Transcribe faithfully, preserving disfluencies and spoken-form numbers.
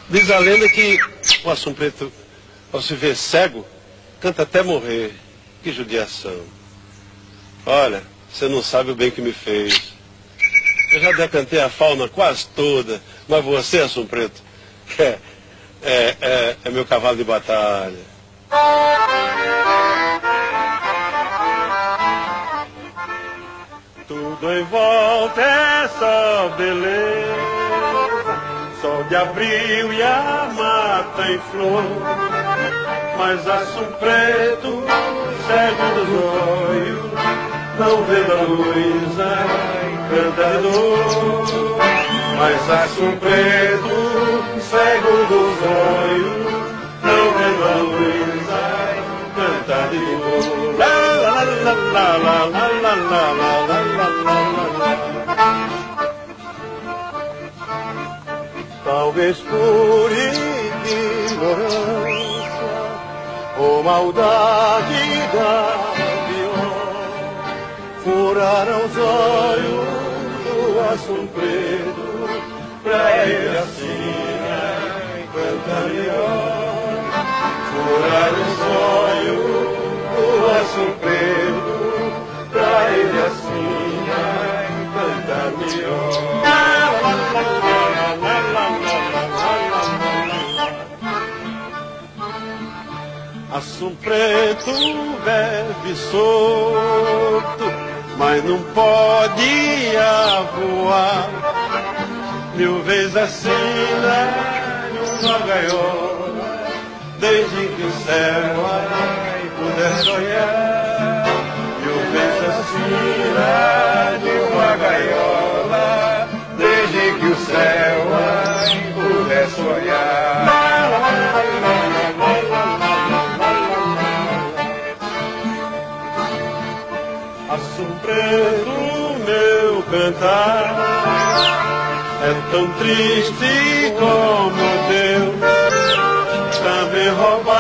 Diz a lenda que o Assum Preto, ao se ver cego, canta até morrer. Que judiação. Olha, você não sabe o bem que me fez. Eu já decantei a fauna quase toda, mas você, Assum Preto, é, é, é, é meu cavalo de batalha. Tudo em volta é só beleza, sol de abril e a mata em flor, mas Assum Preto, cego dos olhos, não vê a luz, ai, canta de dor. Mas Assum Preto, cego dos olhos, não vê a luz, ai, canta de dor. La la la la la la la la la la la. Talvez por ignorância ou maldade da furaram os olhos do Assum Preto, pra ele assim canta melhor. Furaram os olhos do Assum Preto, pra ele assim canta melhor. Assum Preto bebe solto, mas não pode voar. Mil vezes assina numa gaiola, desde que o céu ai, puder sonhar. Mil vezes assina numa gaiola, desde que o céu ai, puder sonhar. Assum Preto, meu cantar é tão triste como o teu, também roubar